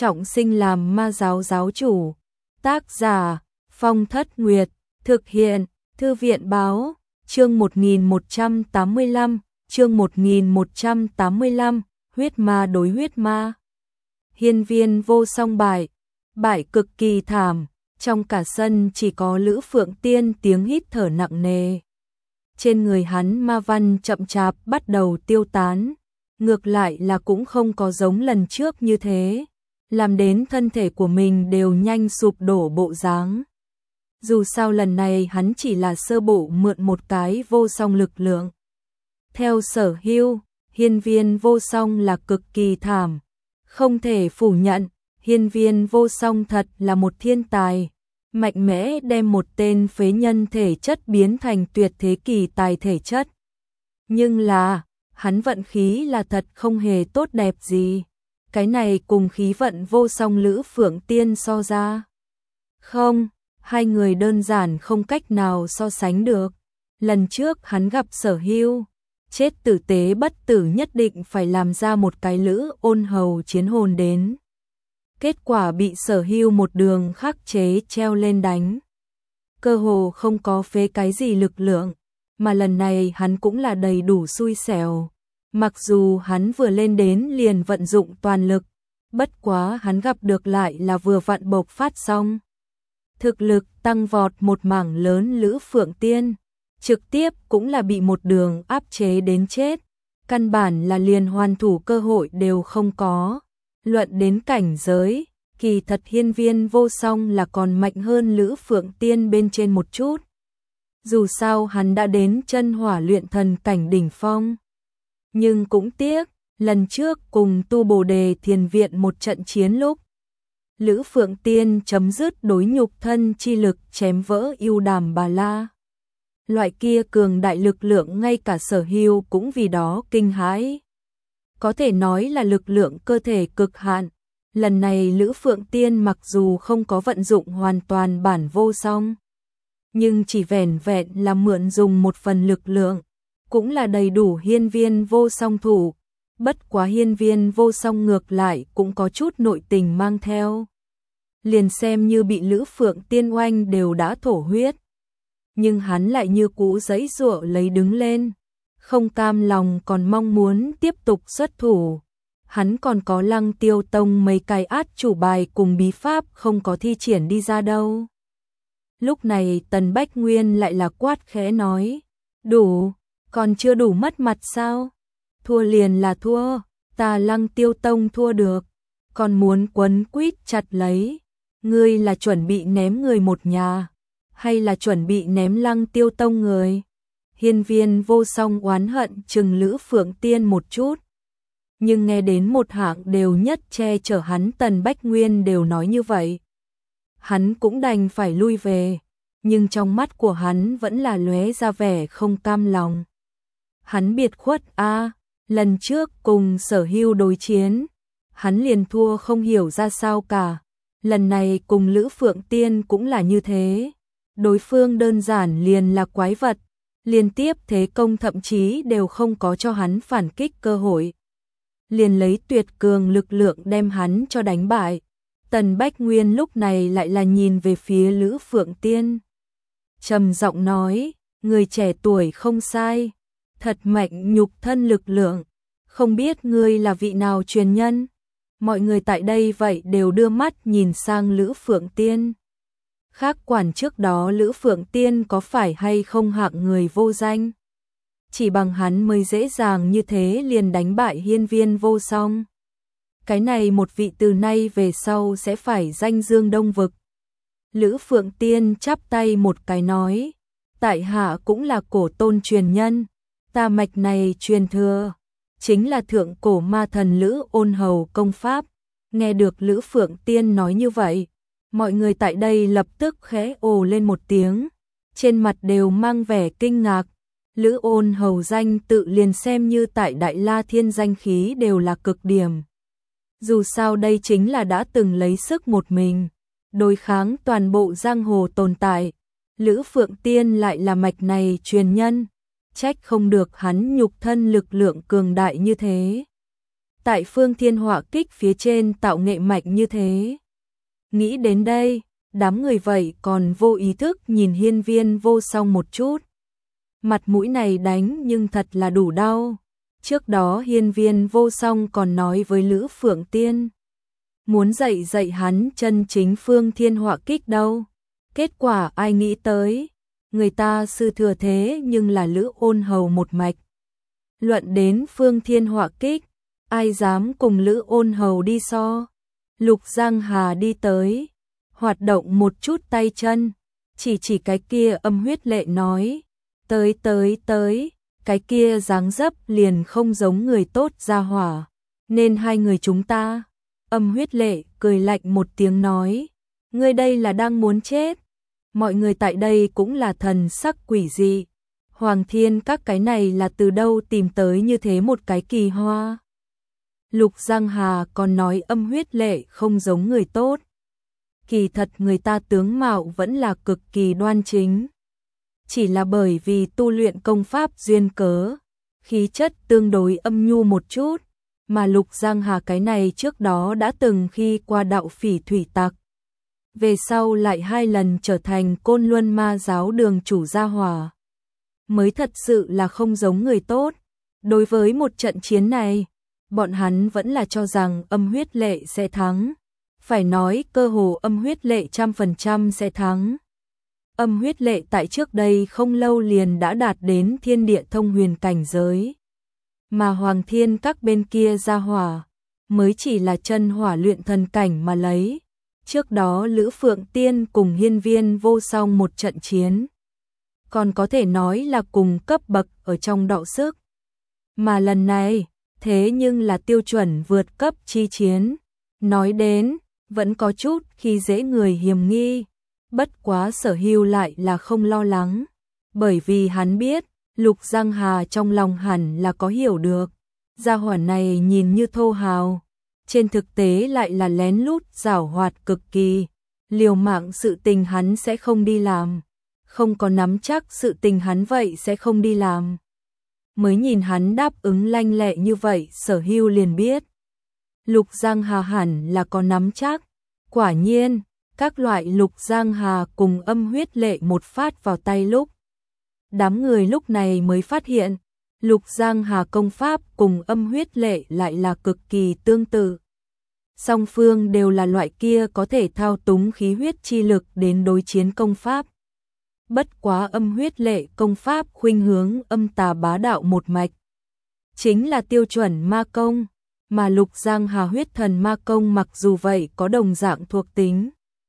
trọng sinh làm ma giáo giáo chủ. Tác giả Phong Thất Nguyệt, thực hiện Thư viện Báo, chương 1185, chương 1185, huyết ma đối huyết ma. Hiên viên vô song bại, bại cực kỳ thảm, trong cả sân chỉ có Lữ Phượng Tiên tiếng hít thở nặng nề. Trên người hắn ma văn chậm chạp bắt đầu tiêu tán, ngược lại là cũng không có giống lần trước như thế, làm đến thân thể của mình đều nhanh sụp đổ bộ dáng. Dù sao lần này hắn chỉ là sơ bộ mượn một cái vô song lực lượng. Theo Sở Hưu, hiên viên vô song là cực kỳ thảm. Không thể phủ nhận, hiên viên vô song thật là một thiên tài. Mạnh mẽ đem một tên phế nhân thể chất biến thành tuyệt thế kỳ tài thể chất. Nhưng là, hắn vận khí là thật không hề tốt đẹp gì. Cái này cùng khí vận vô song Lữ Phượng Tiên so ra. Không, hai người đơn giản không cách nào so sánh được. Lần trước hắn gặp Sở Hưu, chết tử tế bất tử nhất định phải làm ra một cái Lữ Ôn Hầu chiến hồn đến. Kết quả bị Sở Hưu một đường khắc chế treo lên đánh. Cơ hồ không có phế cái gì lực lượng, mà lần này hắn cũng là đầy đủ xui xẻo. Mặc dù hắn vừa lên đến liền vận dụng toàn lực, bất quá hắn gặp được lại là vừa vặn bộc phát xong. Thực lực tăng vọt một mảng lớn Lữ Phượng Tiên, trực tiếp cũng là bị một đường áp chế đến chết. Căn bản là liền hoàn thủ cơ hội đều không có. Luận đến cảnh giới, kỳ thật hiên viên vô song là còn mạnh hơn Lữ Phượng Tiên bên trên một chút. Dù sao hắn đã đến chân hỏa luyện thần cảnh đỉnh phong. Nhưng cũng tiếc, lần trước cùng Tu Bồ Đề Thiền Viện một trận chiến lúc, Lữ Phượng Tiên chấm dứt đối nhục thân chi lực chém vỡ yêu đàm bà la. Loại kia cường đại lực lượng ngay cả Sở Hưu cũng vì đó kinh hãi. Có thể nói là lực lượng cơ thể cực hạn. Lần này Lữ Phượng Tiên mặc dù không có vận dụng hoàn toàn bản vô song, nhưng chỉ vẻn vẹn là mượn dùng một phần lực lượng, cũng là đầy đủ hiên viên vô song thủ. Bất quá hiên viên vô song ngược lại cũng có chút nội tình mang theo. Liền xem như bị Lữ Phượng Tiên oanh đều đã thổ huyết. Nhưng hắn lại như cũ giãy giụa lấy đứng lên. Không cam lòng còn mong muốn tiếp tục xuất thủ. Hắn còn có Lăng Tiêu Tông mấy cái át chủ bài cùng bí pháp không có thi triển đi ra đâu. Lúc này Tần Bách Nguyên lại là quát khẽ nói. Đủ, còn chưa đủ mất mặt sao? Thua liền là thua, ta Lăng Tiêu Tông thua được. Còn muốn quấn quýt chặt lấy. Ngươi là chuẩn bị ném người một nhà, hay là chuẩn bị ném Lăng Tiêu Tông người? Hiên viên vô song oán hận chừng Lữ Phượng Tiên một chút. Nhưng nghe đến một hạng đều nhất che chở hắn Tần Bách Nguyên đều nói như vậy. Hắn cũng đành phải lui về, nhưng trong mắt của hắn vẫn là lóe ra vẻ không cam lòng. Hắn biệt khuất lần trước cùng Sở Hưu đối chiến, hắn liền thua không hiểu ra sao cả. Lần này cùng Lữ Phượng Tiên cũng là như thế. Đối phương đơn giản liền là quái vật. Liên tiếp thế công thậm chí đều không có cho hắn phản kích cơ hội. Liền lấy tuyệt cường lực lượng đem hắn cho đánh bại. Tần Bách Nguyên lúc này lại là nhìn về phía Lữ Phượng Tiên. Trầm giọng nói, người trẻ tuổi không sai. Thật mạnh nhục thân lực lượng. Không biết ngươi là vị nào truyền nhân? Mọi người tại đây vậy đều đưa mắt nhìn sang Lữ Phượng Tiên. Khác quản trước đó Lữ Phượng Tiên có phải hay không hạng người vô danh. Chỉ bằng hắn mới dễ dàng như thế liền đánh bại hiên viên vô song. Cái này một vị từ nay về sau sẽ phải danh dương đông vực. Lữ Phượng Tiên chắp tay một cái nói. Tại hạ cũng là cổ tôn truyền nhân. Ta mạch này truyền thừa. Chính là thượng cổ ma thần Lữ Ôn Hầu công pháp. Nghe được Lữ Phượng Tiên nói như vậy, mọi người tại đây lập tức khẽ ồ lên một tiếng, trên mặt đều mang vẻ kinh ngạc. Lữ Ôn Hầu danh tự liền xem như tại Đại La Thiên danh khí đều là cực điểm. Dù sao đây chính là đã từng lấy sức một mình, đối kháng toàn bộ giang hồ tồn tại. Lữ Phượng Tiên lại là mạch này truyền nhân, trách không được hắn nhục thân lực lượng cường đại như thế. tại Phương Thiên Họa Kích phía trên tạo nghệ mạnh như thế. Nghĩ đến đây, đám người vậy còn vô ý thức nhìn Hiên Viên Vô Song một chút. Mặt mũi này đánh nhưng thật là đủ đau. Trước đó Hiên Viên Vô Song còn nói với Lữ Phượng Tiên, muốn dạy hắn chân chính Phương Thiên Họa Kích đâu. Kết quả ai nghĩ tới, người ta sư thừa thế nhưng là Lữ Ôn Hầu một mạch. Luận đến Phương Thiên Họa Kích, ai dám cùng Lữ Ôn Hầu đi so. Lục Giang Hà đi tới, hoạt động một chút tay chân, chỉ cái kia Âm Huyết Lệ nói, tới, cái kia dáng dấp liền không giống người tốt ra hỏa, nên hai người chúng ta. Âm Huyết Lệ cười lạnh một tiếng nói, ngươi đây là đang muốn chết. Mọi người tại đây cũng là thần sắc quỷ dị. Hoàng Thiên các cái này là từ đâu tìm tới như thế một cái kỳ hoa. Lục Giang Hà còn nói Âm Huyết Lệ không giống người tốt. Kỳ thật người ta tướng mạo vẫn là cực kỳ đoan chính. Chỉ là bởi vì tu luyện công pháp duyên cớ, khí chất tương đối âm nhu một chút, mà Lục Giang Hà cái này trước đó đã từng khi qua đạo phỉ thủy tặc. Về sau lại 2 lần trở thành Côn Luân Ma giáo đường chủ gia hỏa. Mới thật sự là không giống người tốt. Đối với một trận chiến này, bọn hắn vẫn là cho rằng Âm Huyết Lệ sẽ thắng. Phải nói cơ hồ Âm Huyết Lệ 100% sẽ thắng. Âm Huyết Lệ tại trước đây không lâu liền đã đạt đến thiên địa thông huyền cảnh giới. Mà Hoàng Thiên các bên kia gia hỏa, mới chỉ là chân hỏa luyện thần cảnh mà lấy. Trước đó Lữ Phượng Tiên cùng Hiên Viên Vô Song một trận chiến. Còn có thể nói là cùng cấp bậc ở trong đọ sức. Mà lần này, thế nhưng là tiêu chuẩn vượt cấp chi chiến. Nói đến, vẫn có chút khi dễ người hiềm nghi. Bất quá Sở Hưu lại là không lo lắng. Bởi vì hắn biết, Lục Giang Hà trong lòng hẳn là có hiểu được. Gia hỏa này nhìn như thô hào, trên thực tế lại là lén lút giảo hoạt cực kỳ. Liều mạng sự tình hắn sẽ không đi làm. Không có nắm chắc sự tình hắn vậy sẽ không đi làm. Mới nhìn hắn đáp ứng lanh lẹ như vậy, Sở Hưu liền biết. Lục Giang Hà hẳn là có nắm chắc. Quả nhiên, các loại Lục Giang Hà cùng Âm Huyết Lệ một phát vào tay lúc. Đám người lúc này mới phát hiện, Lục Giang Hà công pháp cùng Âm Huyết Lệ lại là cực kỳ tương tự. Song phương đều là loại kia có thể thao túng khí huyết chi lực đến đối chiến công pháp. Bất quá Âm Huyết Lệ công pháp khuynh hướng âm tà bá đạo một mạch. Chính là tiêu chuẩn ma công, mà Lục Giang Hà huyết thần ma công mặc dù vậy có đồng dạng thuộc tính.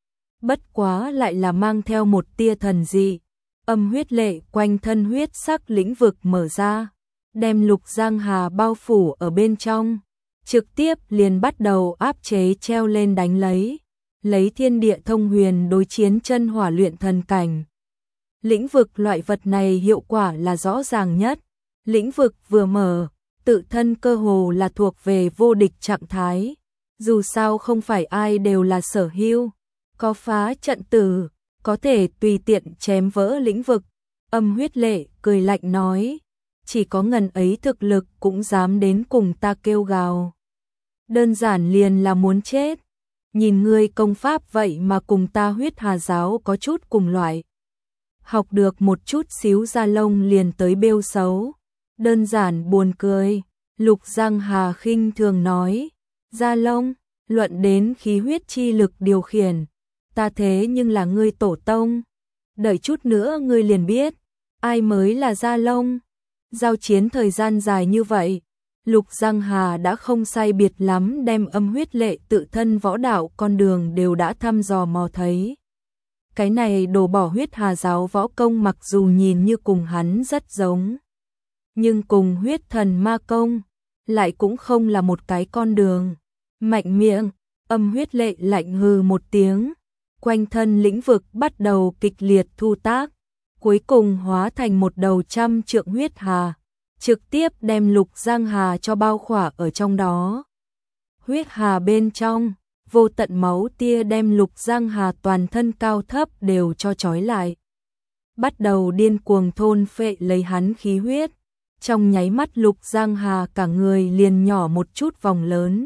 Bất quá lại là mang theo một tia thần dị. Âm Huyết Lệ quanh thân huyết sắc lĩnh vực mở ra, đem Lục Giang Hà bao phủ ở bên trong. Trực tiếp liền bắt đầu áp chế treo lên đánh lấy thiên địa thông huyền đối chiến chân hỏa luyện thần cảnh. Lĩnh vực loại vật này hiệu quả là rõ ràng nhất. Lĩnh vực vừa mở, tự thân cơ hồ là thuộc về vô địch trạng thái. Dù sao không phải ai đều là Sở Hưu, có phá trận tử, có thể tùy tiện chém vỡ lĩnh vực. Âm Huyết Lệ cười lạnh nói, chỉ có ngần ấy thực lực cũng dám đến cùng ta kêu gào. Đơn giản liền là muốn chết. Nhìn ngươi công pháp vậy mà cùng ta Huyết Hà giáo có chút cùng loại. Học được một chút xíu da lông liền tới bêu xấu. Đơn giản buồn cười. Lục Giang Hà khinh thường nói, da lông, luận đến khí huyết chi lực điều khiển. Ta thế nhưng là ngươi tổ tông. Đợi chút nữa ngươi liền biết, ai mới là da lông. Giao chiến thời gian dài như vậy, Lục Giang Hà đã không sai biệt lắm đem Âm Huyết Lệ tự thân võ đạo con đường đều đã thăm dò mò thấy. Cái này đổ bỏ Huyết Hà giáo võ công mặc dù nhìn như cùng hắn rất giống, nhưng cùng huyết thần ma công lại cũng không là một cái con đường. Mạnh miệng, Âm Huyết Lệ lạnh hừ một tiếng, quanh thân lĩnh vực bắt đầu kịch liệt thu tác, cuối cùng hóa thành một đầu 100 trượng huyết hà, trực tiếp đem Lục Giang Hà cho bao khỏa ở trong đó. Huyết hà bên trong, vô tận máu tia đem Lục Giang Hà toàn thân cao thấp đều cho trói lại. Bắt đầu điên cuồng thôn phệ lấy hắn khí huyết. Trong nháy mắt Lục Giang Hà cả người liền nhỏ một chút vòng lớn.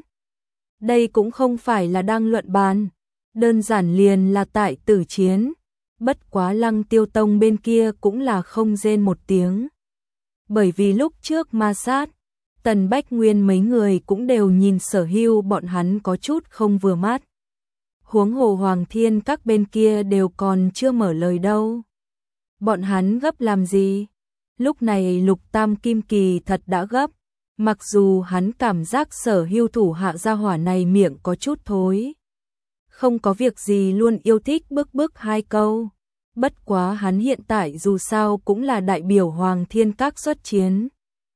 Đây cũng không phải là đang luận bàn, đơn giản liền là tại tử chiến. Bất quá Lăng Tiêu Tông bên kia cũng là không rên một tiếng. Bởi vì lúc trước ma sát, Tần Bách Nguyên mấy người cũng đều nhìn Sở Hưu bọn hắn có chút không vừa mắt. Huống hồ Hoàng Thiên các bên kia đều còn chưa mở lời đâu. Bọn hắn gấp làm gì? Lúc này Lục Tam Kim Kỳ thật đã gấp, mặc dù hắn cảm giác Sở Hưu thủ hạ gia hỏa này miệng có chút thối. Không có việc gì luôn yêu thích bức hai câu. Bất quá hắn hiện tại dù sao cũng là đại biểu Hoàng Thiên các xuất chiến.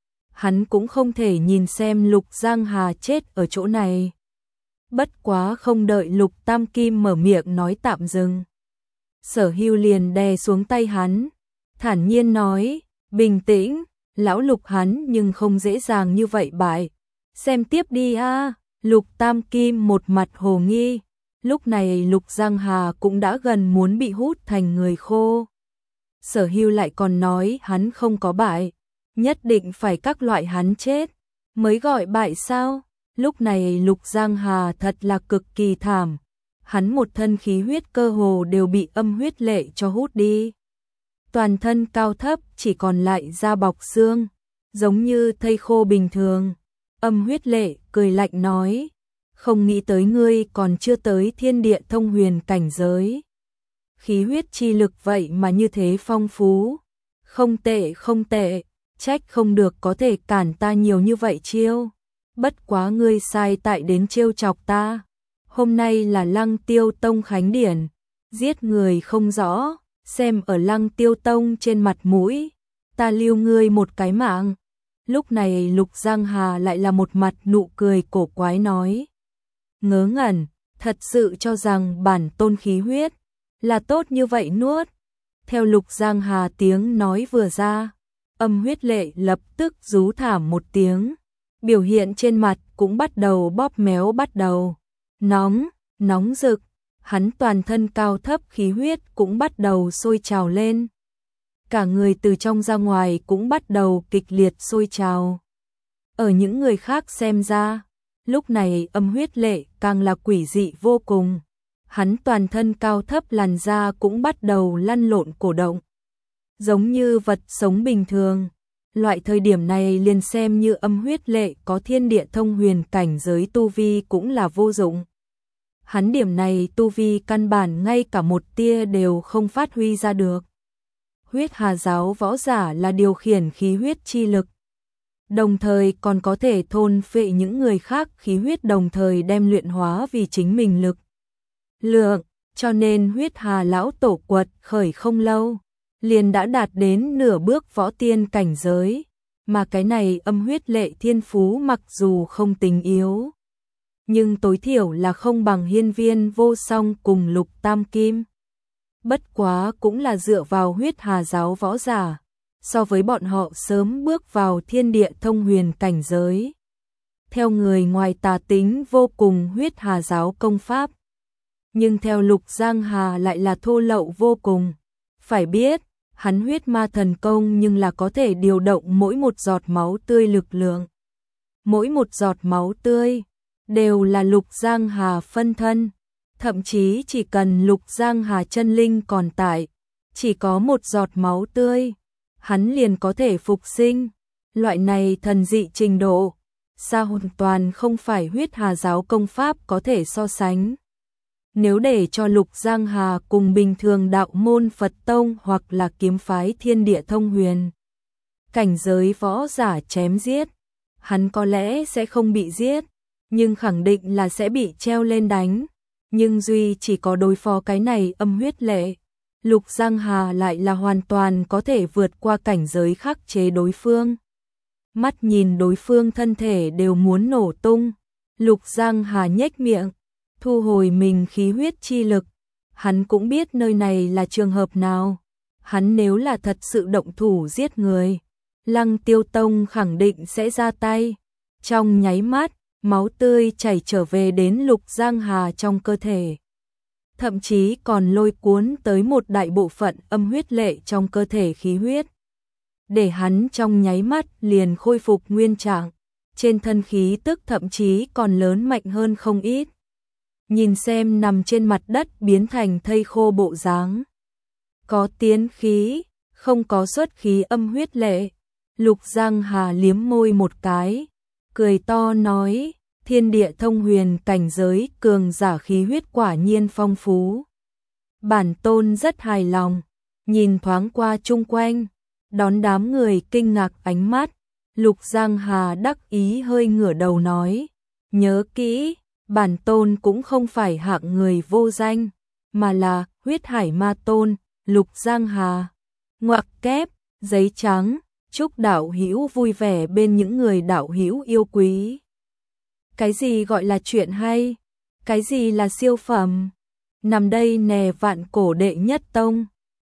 Hắn cũng không thể nhìn xem Lục Giang Hà chết ở chỗ này. Bất quá không đợi Lục Tam Kim mở miệng nói tạm dừng. Sở Hưu liền đè xuống tay hắn, thản nhiên nói, bình tĩnh, lão Lục hắn nhưng không dễ dàng như vậy bại. Xem tiếp đi a. Lục Tam Kim một mặt hồ nghi. Lúc này Lục Giang Hà cũng đã gần muốn bị hút thành người khô. Sở Hưu lại còn nói hắn không có bại, nhất định phải các loại hắn chết mới gọi bại sao? Lúc này Lục Giang Hà thật là cực kỳ thảm, hắn một thân khí huyết cơ hồ đều bị âm huyết lệ cho hút đi. Toàn thân cao thấp chỉ còn lại da bọc xương, giống như thây khô bình thường. Âm huyết lệ cười lạnh nói, không nghĩ tới ngươi còn chưa tới thiên địa thông huyền cảnh giới. Khí huyết chi lực vậy mà như thế phong phú. Không tệ không tệ, trách không được có thể cản ta nhiều như vậy chiêu. Bất quá ngươi sai tại đến trêu chọc ta. Hôm nay là Lăng Tiêu Tông khánh điển, giết người không rõ, xem ở Lăng Tiêu Tông trên mặt mũi, ta lưu ngươi một cái mạng. Lúc này Lục Giang Hà lại là một mặt nụ cười cổ quái nói. Ngớ ngẩn, thật sự cho rằng bản tôn khí huyết là tốt như vậy nuốt. Theo Lục Giang Hà tiếng nói vừa ra, âm huyết lệ lập tức rú thảm một tiếng, biểu hiện trên mặt cũng bắt đầu bóp méo bắt đầu. Nóng rực, hắn toàn thân cao thấp khí huyết cũng bắt đầu sôi trào lên. Cả người từ trong ra ngoài cũng bắt đầu kịch liệt sôi trào. Ở những người khác xem ra, lúc này âm huyết lệ càng là quỷ dị vô cùng. Hắn toàn thân cao thấp làn da cũng bắt đầu lăn lộn cổ động. Giống như vật sống bình thường. Loại thời điểm này liền xem như âm huyết lệ có thiên địa thông huyền cảnh giới tu vi cũng là vô dụng. Hắn điểm này tu vi căn bản ngay cả một tia đều không phát huy ra được. Huyết Hà giáo võ giả là điều khiển khí huyết chi lực, đồng thời còn có thể thôn phệ những người khác khí huyết, đồng thời đem luyện hóa vì chính mình lực lượng, cho nên Huyết Hà lão tổ quật khởi không lâu, liền đã đạt đến nửa bước võ tiên cảnh giới, mà cái này âm huyết lệ thiên phú mặc dù không tính yếu, nhưng tối thiểu là không bằng Hiên Viên Vô Song cùng Lục Tam Kim. Bất quá cũng là dựa vào Huyết Hà giáo võ giả, so với bọn họ sớm bước vào thiên địa thông huyền cảnh giới. Theo người ngoài tà tính vô cùng Huyết Hà giáo công pháp, nhưng theo Lục Giang Hà lại là thô lậu vô cùng. Phải biết, hắn huyết ma thần công nhưng là có thể điều động mỗi một giọt máu tươi lực lượng. Mỗi một giọt máu tươi đều là Lục Giang Hà phân thân. Thậm chí chỉ cần Lục Giang Hà chân linh còn tại, chỉ có một giọt máu tươi, hắn liền có thể phục sinh. Loại này thần dị trình độ, sao hoàn toàn không phải Huyết Hà giáo công pháp có thể so sánh. Nếu để cho Lục Giang Hà cùng bình thường đạo môn Phật tông hoặc là kiếm phái thiên địa thông huyền cảnh giới võ giả chém giết, hắn có lẽ sẽ không bị giết, nhưng khẳng định là sẽ bị treo lên đánh. Nhưng duy chỉ có đối phó cái này âm huyết lệ, Lục Giang Hà lại là hoàn toàn có thể vượt qua cảnh giới khắc chế đối phương. Mắt nhìn đối phương thân thể đều muốn nổ tung, Lục Giang Hà nhếch miệng, thu hồi mình khí huyết chi lực. Hắn cũng biết nơi này là trường hợp nào. Hắn nếu là thật sự động thủ giết người, Lăng Tiêu Tông khẳng định sẽ ra tay. Trong nháy mắt, máu tươi chảy trở về đến Lục Giang Hà trong cơ thể. Thậm chí còn lôi cuốn tới một đại bộ phận âm huyết lệ trong cơ thể khí huyết. để hắn trong nháy mắt liền khôi phục nguyên trạng, trên thân khí tức thậm chí còn lớn mạnh hơn không ít. Nhìn xem nằm trên mặt đất biến thành thây khô bộ dáng, có tiến khí, không có xuất khí âm huyết lệ. Lục Giang Hà liếm môi một cái, cười to nói, thiên địa thông huyền cảnh giới cường giả khí huyết quả nhiên phong phú. Bản tôn rất hài lòng, nhìn thoáng qua chung quanh, đón đám người kinh ngạc ánh mắt, Lục Giang Hà đắc ý hơi ngửa đầu nói, nhớ kỹ, bản tôn cũng không phải hạng người vô danh, mà là huyết hải ma tôn, Lục Giang Hà. Ngoặc kép, giấy trắng, chúc đạo hữu vui vẻ bên những người đạo hữu yêu quý. Cái gì gọi là chuyện hay? Cái gì là siêu phẩm? Nằm đây nè vạn cổ đệ nhất tông.